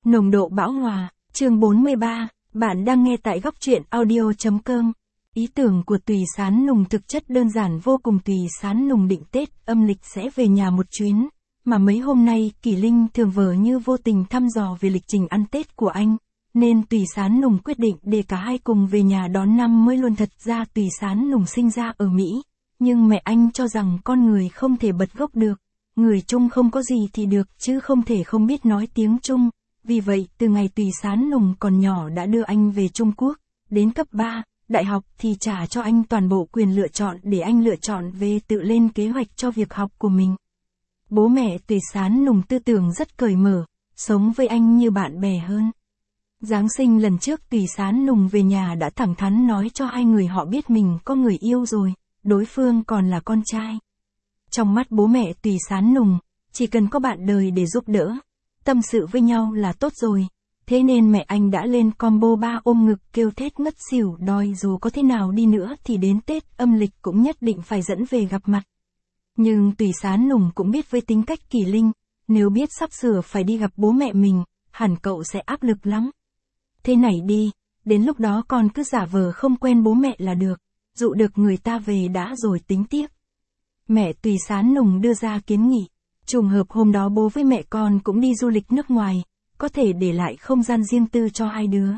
Nồng độ bão hòa, chương 43, bạn đang nghe tại góc truyện audio.com. Ý tưởng của Tùy Sán Nùng thực chất đơn giản vô cùng. Tùy Sán Nùng định Tết âm lịch sẽ về nhà một chuyến, mà mấy hôm nay Kỳ Linh thường vờ như vô tình thăm dò về lịch trình ăn Tết của anh, nên Tùy Sán Nùng quyết định để cả hai cùng về nhà đón năm mới luôn. Thật ra Tùy Sán Nùng sinh ra ở Mỹ, nhưng mẹ anh cho rằng con người không thể bật gốc được, người Trung không có gì thì được chứ không thể không biết nói tiếng Trung. Vì vậy, từ ngày Tùy Sán Nùng còn nhỏ đã đưa anh về Trung Quốc, đến cấp 3, đại học thì trả cho anh toàn bộ quyền lựa chọn để anh lựa chọn về tự lên kế hoạch cho việc học của mình. Bố mẹ Tùy Sán Nùng tư tưởng rất cởi mở, sống với anh như bạn bè hơn. Giáng sinh lần trước Tùy Sán Nùng về nhà đã thẳng thắn nói cho hai người họ biết mình có người yêu rồi, đối phương còn là con trai. Trong mắt bố mẹ Tùy Sán Nùng, chỉ cần có bạn đời để giúp đỡ, tâm sự với nhau là tốt rồi. Thế nên mẹ anh đã lên combo 3 ôm ngực kêu thét ngất xỉu, đòi dù có thế nào đi nữa thì đến Tết âm lịch cũng nhất định phải dẫn về gặp mặt. Nhưng Tùy Sán Nùng cũng biết với tính cách Kỳ Linh, nếu biết sắp sửa phải đi gặp bố mẹ mình, hẳn cậu sẽ áp lực lắm. Thế này đi, đến lúc đó con cứ giả vờ không quen bố mẹ là được, dụ được người ta về đã rồi tính tiếp. Mẹ Tùy Sán Nùng đưa ra kiến nghị. Trùng hợp hôm đó bố với mẹ con cũng đi du lịch nước ngoài, có thể để lại không gian riêng tư cho hai đứa.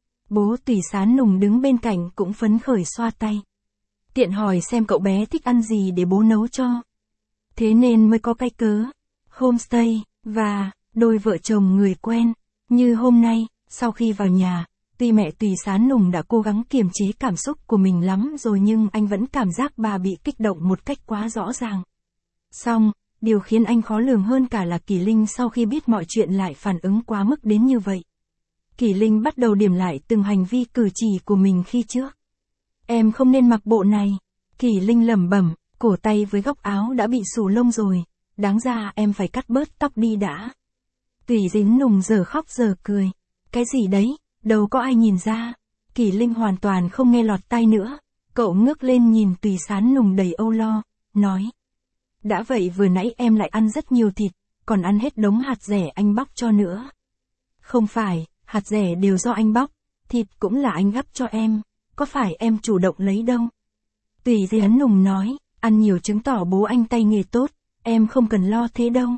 Bố Tùy Sán Nùng đứng bên cạnh cũng phấn khởi xoa tay. Tiện hỏi xem cậu bé thích ăn gì để bố nấu cho. Thế nên mới có cái cớ homestay và đôi vợ chồng người quen. Như hôm nay, sau khi vào nhà, tuy mẹ Tùy Sán Nùng đã cố gắng kiềm chế cảm xúc của mình lắm rồi nhưng anh vẫn cảm giác bà bị kích động một cách quá rõ ràng. Xong, điều khiến anh khó lường hơn cả là Kỳ Linh sau khi biết mọi chuyện lại phản ứng quá mức đến như vậy. Kỳ Linh bắt đầu điểm lại từng hành vi cử chỉ của mình khi trước. Em không nên mặc bộ này. Kỳ Linh lẩm bẩm, cổ tay với góc áo đã bị xù lông rồi, đáng ra em phải cắt bớt tóc đi đã. Tùy Sán Nùng giờ khóc giờ cười. Cái gì đấy, đâu có ai nhìn ra. Kỳ Linh hoàn toàn không nghe lọt tai nữa. Cậu ngước lên nhìn Tùy Sán Nùng đầy âu lo, nói. Đã vậy vừa nãy em lại ăn rất nhiều thịt, còn ăn hết đống hạt dẻ anh bóc cho nữa. Không phải, hạt dẻ đều do anh bóc, thịt cũng là anh gắp cho em, có phải em chủ động lấy đâu. Tùy Sán Nùng nói, ăn nhiều chứng tỏ bố anh tay nghề tốt, em không cần lo thế đâu.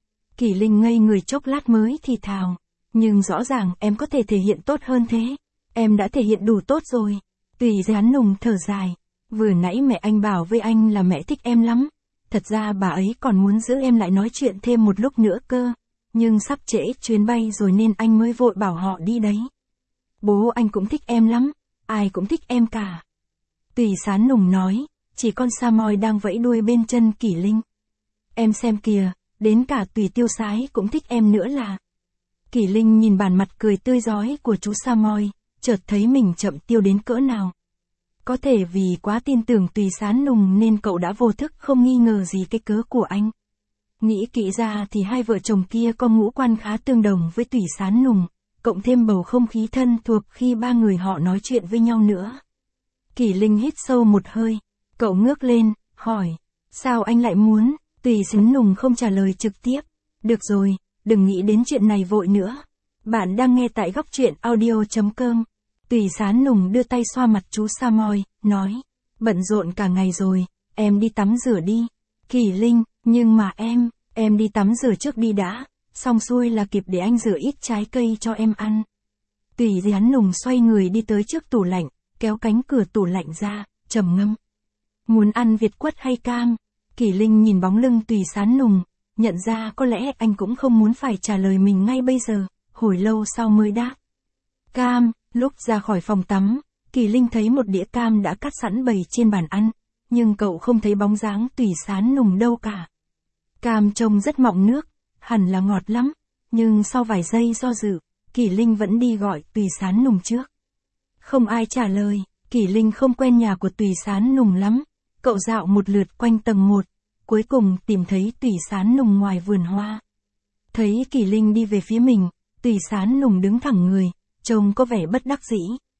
Kỳ Linh ngây người chốc lát mới thì thào, nhưng rõ ràng em có thể thể hiện tốt hơn thế, em đã thể hiện đủ tốt rồi. Tùy Sán Nùng thở dài, vừa nãy mẹ anh bảo với anh là mẹ thích em lắm. Thật ra bà ấy còn muốn giữ em lại nói chuyện thêm một lúc nữa cơ, nhưng sắp trễ chuyến bay rồi nên anh mới vội bảo họ đi đấy. Bố anh cũng thích em lắm, ai cũng thích em cả. Tùy Sán Nùng nói, chỉ con Samoy đang vẫy đuôi bên chân Kỳ Linh. Em xem kìa, đến cả Tùy Tiêu Sái cũng thích em nữa là. Kỳ Linh nhìn bản mặt cười tươi rói của chú Samoy, chợt thấy mình chậm tiêu đến cỡ nào. Có thể vì quá tin tưởng Tùy Sán Nùng nên cậu đã vô thức không nghi ngờ gì cái cớ của anh. Nghĩ kỹ ra thì hai vợ chồng kia có ngũ quan khá tương đồng với Tùy Sán Nùng, cộng thêm bầu không khí thân thuộc khi ba người họ nói chuyện với nhau nữa. Kỳ Linh hít sâu một hơi, cậu ngước lên, hỏi, sao anh lại muốn? Tùy Sán Nùng không trả lời trực tiếp. Được rồi, đừng nghĩ đến chuyện này vội nữa. Bạn đang nghe tại góc truyện audio.com. Tùy Sán Nùng đưa tay xoa mặt chú Samoy, nói, bận rộn cả ngày rồi, em đi tắm rửa đi. Kỳ Linh, nhưng mà em đi tắm rửa trước đi đã, xong xuôi là kịp để anh rửa ít trái cây cho em ăn. Tùy Sán Nùng xoay người đi tới trước tủ lạnh, kéo cánh cửa tủ lạnh ra, trầm ngâm. Muốn ăn Việt quất hay cam? Kỳ Linh nhìn bóng lưng Tùy Sán Nùng, nhận ra có lẽ anh cũng không muốn phải trả lời mình ngay bây giờ, hồi lâu sau mới đáp. Cam. Lúc ra khỏi phòng tắm, Kỳ Linh thấy một đĩa cam đã cắt sẵn bày trên bàn ăn, nhưng cậu không thấy bóng dáng Tùy Sán Nùng đâu cả. Cam trông rất mọng nước, hẳn là ngọt lắm, nhưng sau vài giây do dự, Kỳ Linh vẫn đi gọi Tùy Sán Nùng trước. Không ai trả lời, Kỳ Linh không quen nhà của Tùy Sán Nùng lắm, cậu dạo một lượt quanh tầng 1, cuối cùng tìm thấy Tùy Sán Nùng ngoài vườn hoa. Thấy Kỳ Linh đi về phía mình, Tùy Sán Nùng đứng thẳng người. Trông có vẻ bất đắc dĩ.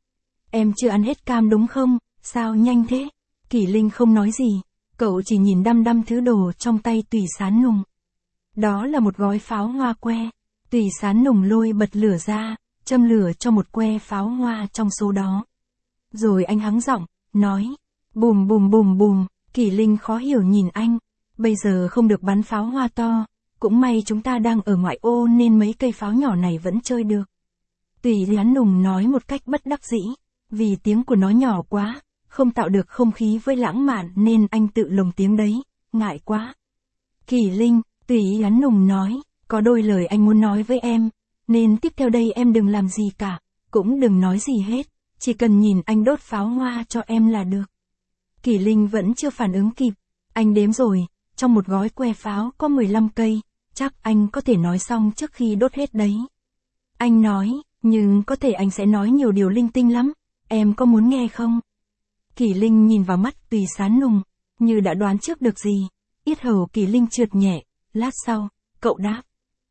Em chưa ăn hết cam đúng không? Sao nhanh thế? Kỳ Linh không nói gì, cậu chỉ nhìn đăm đăm thứ đồ trong tay Tùy Sán Nùng. Đó là một gói pháo hoa que. Tùy Sán Nùng lôi bật lửa ra, châm lửa cho một que pháo hoa trong số đó. Rồi anh hắng giọng, nói, bùm bùm bùm bùm. Kỷ Linh khó hiểu nhìn anh, bây giờ không được bắn pháo hoa to, cũng may chúng ta đang ở ngoại ô nên mấy cây pháo nhỏ này vẫn chơi được. Tùy Sán Nùng nói một cách bất đắc dĩ, vì tiếng của nó nhỏ quá, không tạo được không khí với lãng mạn nên anh tự lồng tiếng đấy, ngại quá. Kỷ Linh, Tùy Sán Nùng nói, có đôi lời anh muốn nói với em, nên tiếp theo đây em đừng làm gì cả, cũng đừng nói gì hết, chỉ cần nhìn anh đốt pháo hoa cho em là được. Kỷ Linh vẫn chưa phản ứng kịp, anh đếm rồi, trong một gói que pháo có 15 cây, chắc anh có thể nói xong trước khi đốt hết đấy. Anh nói, nhưng có thể anh sẽ nói nhiều điều linh tinh lắm, em có muốn nghe không? Kỷ Linh nhìn vào mắt Tùy Sán Nùng, như đã đoán trước được gì, yết hầu Kỷ Linh trượt nhẹ, lát sau, cậu đáp.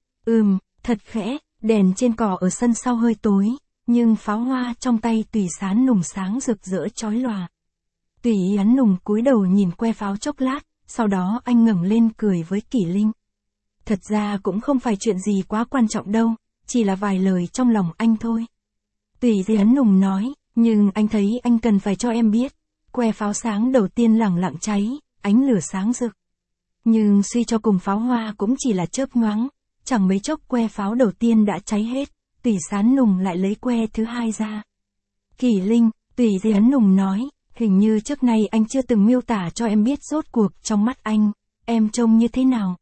Thật khẽ, đèn trên cỏ ở sân sau hơi tối, nhưng pháo hoa trong tay Tùy Sán Nùng sáng rực rỡ chói lòa. Tùy Sán Nùng cúi đầu nhìn que pháo chốc lát, sau đó anh ngẩng lên cười với Kỷ Linh. Thật ra cũng không phải chuyện gì quá quan trọng đâu, chỉ là vài lời trong lòng anh thôi. Tùy Sán Nùng nói, nhưng anh thấy anh cần phải cho em biết, que pháo sáng đầu tiên lẳng lặng cháy, ánh lửa sáng rực. Nhưng suy cho cùng pháo hoa cũng chỉ là chớp nhoáng, chẳng mấy chốc que pháo đầu tiên đã cháy hết, Tùy Sán Nùng lại lấy que thứ hai ra. Kỷ Linh, Tùy Sán Nùng nói, hình như trước nay anh chưa từng miêu tả cho em biết rốt cuộc trong mắt anh, em trông như thế nào.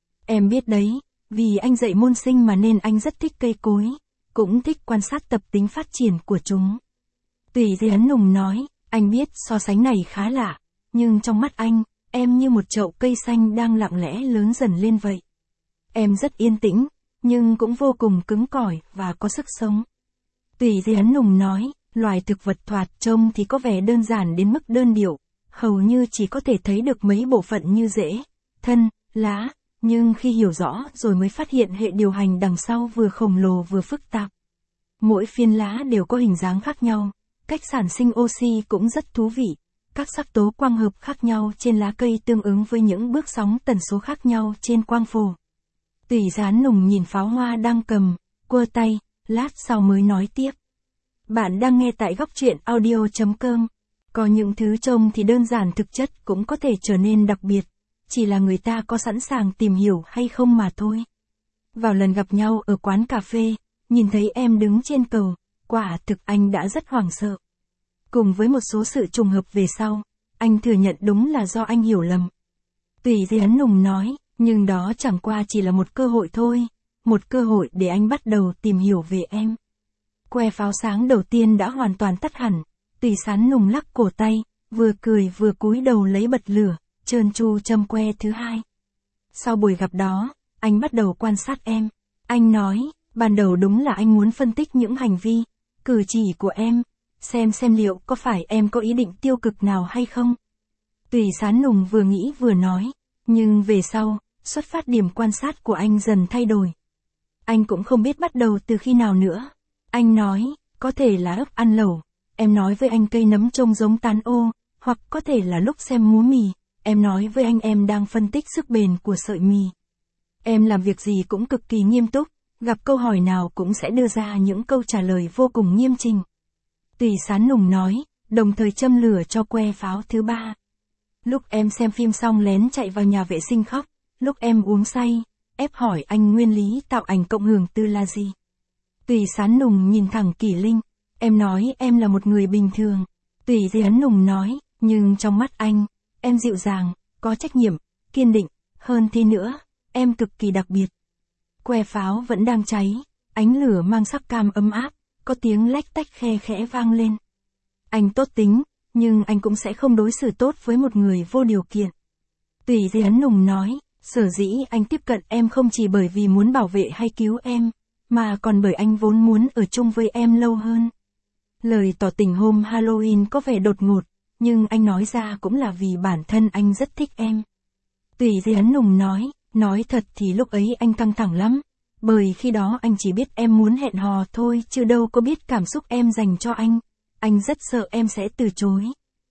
Em biết đấy, vì anh dạy môn sinh mà nên anh rất thích cây cối, cũng thích quan sát tập tính phát triển của chúng. Tùy Sán Nùng nói, anh biết so sánh này khá lạ, nhưng trong mắt anh, em như một chậu cây xanh đang lặng lẽ lớn dần lên vậy. Em rất yên tĩnh, nhưng cũng vô cùng cứng cỏi và có sức sống. Tùy Sán Nùng nói, loài thực vật thoạt trông thì có vẻ đơn giản đến mức đơn điệu, hầu như chỉ có thể thấy được mấy bộ phận như rễ, thân, lá, nhưng khi hiểu rõ rồi mới phát hiện hệ điều hành đằng sau vừa khổng lồ vừa phức tạp. Mỗi phiến lá đều có hình dáng khác nhau, cách sản sinh oxy cũng rất thú vị, các sắc tố quang hợp khác nhau trên lá cây tương ứng với những bước sóng tần số khác nhau trên quang phổ. Tùy Sán Nùng nhìn pháo hoa đang cầm, quơ tay, lát sau mới nói tiếp. Bạn đang nghe tại góc truyện audio.com. Có những thứ trông thì đơn giản thực chất cũng có thể trở nên đặc biệt, chỉ là người ta có sẵn sàng tìm hiểu hay không mà thôi. Vào lần gặp nhau ở quán cà phê, nhìn thấy em đứng trên cầu, quả thực anh đã rất hoảng sợ. Cùng với một số sự trùng hợp về sau, anh thừa nhận đúng là do anh hiểu lầm. Tùy Sán Nùng nói, nhưng đó chẳng qua chỉ là một cơ hội thôi, một cơ hội để anh bắt đầu tìm hiểu về em. Que pháo sáng đầu tiên đã hoàn toàn tắt hẳn, Tùy Sán Nùng lắc cổ tay, vừa cười vừa cúi đầu lấy bật lửa, trơn tru châm que thứ hai. Sau buổi gặp đó, anh bắt đầu quan sát em. Anh nói, ban đầu đúng là anh muốn phân tích những hành vi, cử chỉ của em, xem liệu có phải em có ý định tiêu cực nào hay không. Tùy Sán Nùng vừa nghĩ vừa nói, nhưng về sau, xuất phát điểm quan sát của anh dần thay đổi. Anh cũng không biết bắt đầu từ khi nào nữa. Anh nói, có thể là ấp ăn lẩu, em nói với anh cây nấm trông giống tán ô, hoặc có thể là lúc xem múa mì, em nói với anh em đang phân tích sức bền của sợi mì. Em làm việc gì cũng cực kỳ nghiêm túc, gặp câu hỏi nào cũng sẽ đưa ra những câu trả lời vô cùng nghiêm chỉnh. Tùy Sán Nùng nói, đồng thời châm lửa cho que pháo thứ ba. Lúc em xem phim xong lén chạy vào nhà vệ sinh khóc, lúc em uống say, ép hỏi anh nguyên lý tạo ảnh cộng hưởng từ là gì. Tùy Sán Nùng nhìn thẳng Kỷ Linh, em nói em là một người bình thường. Tùy Sán Nùng nói, nhưng trong mắt anh, em dịu dàng, có trách nhiệm, kiên định, hơn thế nữa, em cực kỳ đặc biệt. Que pháo vẫn đang cháy, ánh lửa mang sắc cam ấm áp, có tiếng lách tách khe khẽ vang lên. Anh tốt tính, nhưng anh cũng sẽ không đối xử tốt với một người vô điều kiện. Tùy Sán Nùng nói, sở dĩ anh tiếp cận em không chỉ bởi vì muốn bảo vệ hay cứu em, mà còn bởi anh vốn muốn ở chung với em lâu hơn. Lời tỏ tình hôm Halloween có vẻ đột ngột, nhưng anh nói ra cũng là vì bản thân anh rất thích em. Tùy Sán Nùng nói thật thì lúc ấy anh căng thẳng lắm, bởi khi đó anh chỉ biết em muốn hẹn hò thôi chứ đâu có biết cảm xúc em dành cho anh rất sợ em sẽ từ chối.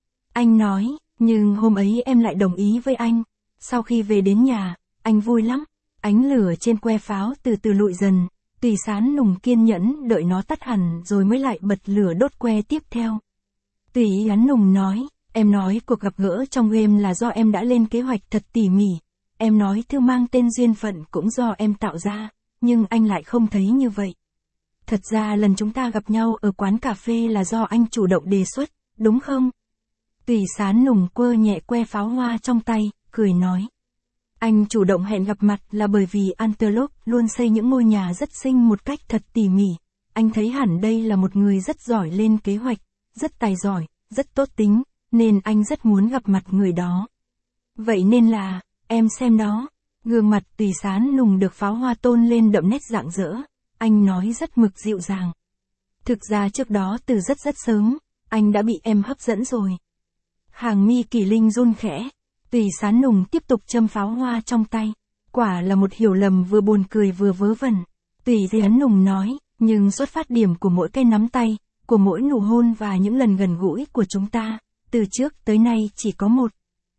Anh nói, nhưng hôm ấy em lại đồng ý với anh, sau khi về đến nhà, anh vui lắm, ánh lửa trên que pháo từ từ lụi dần, Tùy Sán Nùng kiên nhẫn đợi nó tắt hẳn rồi mới lại bật lửa đốt que tiếp theo. Tùy Sán Nùng nói, em nói cuộc gặp gỡ trong game là do em đã lên kế hoạch thật tỉ mỉ. Em nói thư mang tên duyên phận cũng do em tạo ra, nhưng anh lại không thấy như vậy. Thật ra lần chúng ta gặp nhau ở quán cà phê là do anh chủ động đề xuất, đúng không? Tùy Sán Nùng quơ nhẹ que pháo hoa trong tay, cười nói. Anh chủ động hẹn gặp mặt là bởi vì Antelope luôn xây những ngôi nhà rất xinh một cách thật tỉ mỉ. Anh thấy hẳn đây là một người rất giỏi lên kế hoạch, rất tài giỏi, rất tốt tính, nên anh rất muốn gặp mặt người đó. Vậy nên là, em xem đó. Gương mặt Tùy Sán Nùng được pháo hoa tôn lên đậm nét rạng rỡ. Anh nói rất mực dịu dàng. Thực ra trước đó từ rất sớm, anh đã bị em hấp dẫn rồi. Hàng mi Kỳ Linh run khẽ. Tùy Sán Nùng tiếp tục châm pháo hoa trong tay. Quả là một hiểu lầm vừa buồn cười vừa vớ vẩn. Tùy Sán Nùng nói, nhưng xuất phát điểm của mỗi cái nắm tay, của mỗi nụ hôn và những lần gần gũi của chúng ta, từ trước tới nay chỉ có một.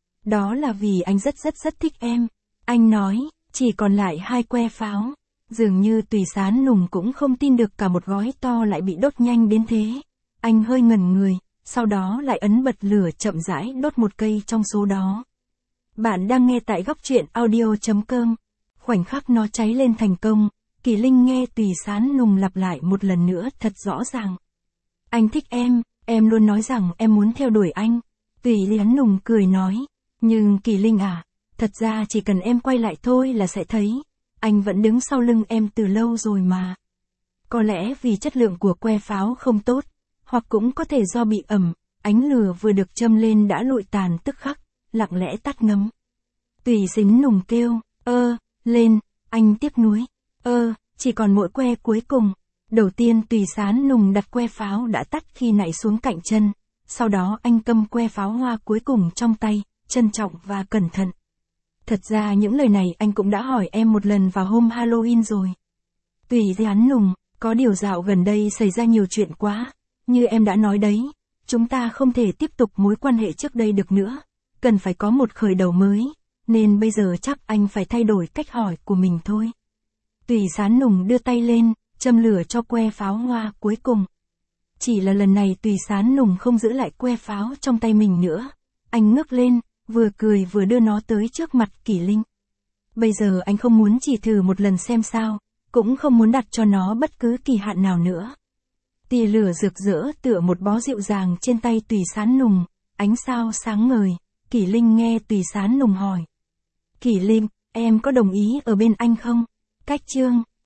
Đó là vì anh rất thích em. Anh nói, chỉ còn lại 2 que pháo. Dường như Tùy Sán Nùng cũng không tin được cả một gói to lại bị đốt nhanh đến thế. Anh hơi ngẩn người, sau đó lại ấn bật lửa chậm rãi đốt một cây trong số đó. Bạn đang nghe tại góc truyện audio.com. Khoảnh khắc nó cháy lên thành công, Kỳ Linh nghe Tùy Sán Nùng lặp lại một lần nữa thật rõ ràng. Anh thích em luôn nói rằng em muốn theo đuổi anh. Tùy Sán Nùng cười nói, nhưng Kỳ Linh à, thật ra chỉ cần em quay lại thôi là sẽ thấy. Anh vẫn đứng sau lưng em từ lâu rồi mà. Có lẽ vì chất lượng của que pháo không tốt, hoặc cũng có thể do bị ẩm, ánh lửa vừa được châm lên đã lụi tàn tức khắc, lặng lẽ tắt ngấm. Tùy Sán Nùng kêu, lên, anh tiếc nuối. Chỉ còn mỗi que cuối cùng. Đầu tiên Tùy Sán Nùng đặt que pháo đã tắt khi nảy xuống cạnh chân, sau đó anh cầm que pháo hoa cuối cùng trong tay, trân trọng và cẩn thận. Thật ra những lời này anh cũng đã hỏi em một lần vào hôm Halloween rồi. Tùy Sán Nùng, có điều dạo gần đây xảy ra nhiều chuyện quá, như em đã nói đấy, chúng ta không thể tiếp tục mối quan hệ trước đây được nữa, cần phải có một khởi đầu mới, nên bây giờ chắc anh phải thay đổi cách hỏi của mình thôi. Tùy Sán Nùng đưa tay lên, châm lửa cho que pháo hoa cuối cùng. Chỉ là lần này Tùy Sán Nùng không giữ lại que pháo trong tay mình nữa, anh ngước lên, vừa cười vừa đưa nó tới trước mặt Kỳ Linh. Bây giờ anh không muốn chỉ thử một lần xem sao, cũng không muốn đặt cho nó bất cứ kỳ hạn nào nữa. Tia lửa rực rỡ tựa một bó dịu dàng trên tay Tùy Sán Nùng, ánh sao sáng ngời. Kỳ Linh nghe Tùy Sán Nùng hỏi. Kỳ Linh, em có đồng ý ở bên anh không? Cách chương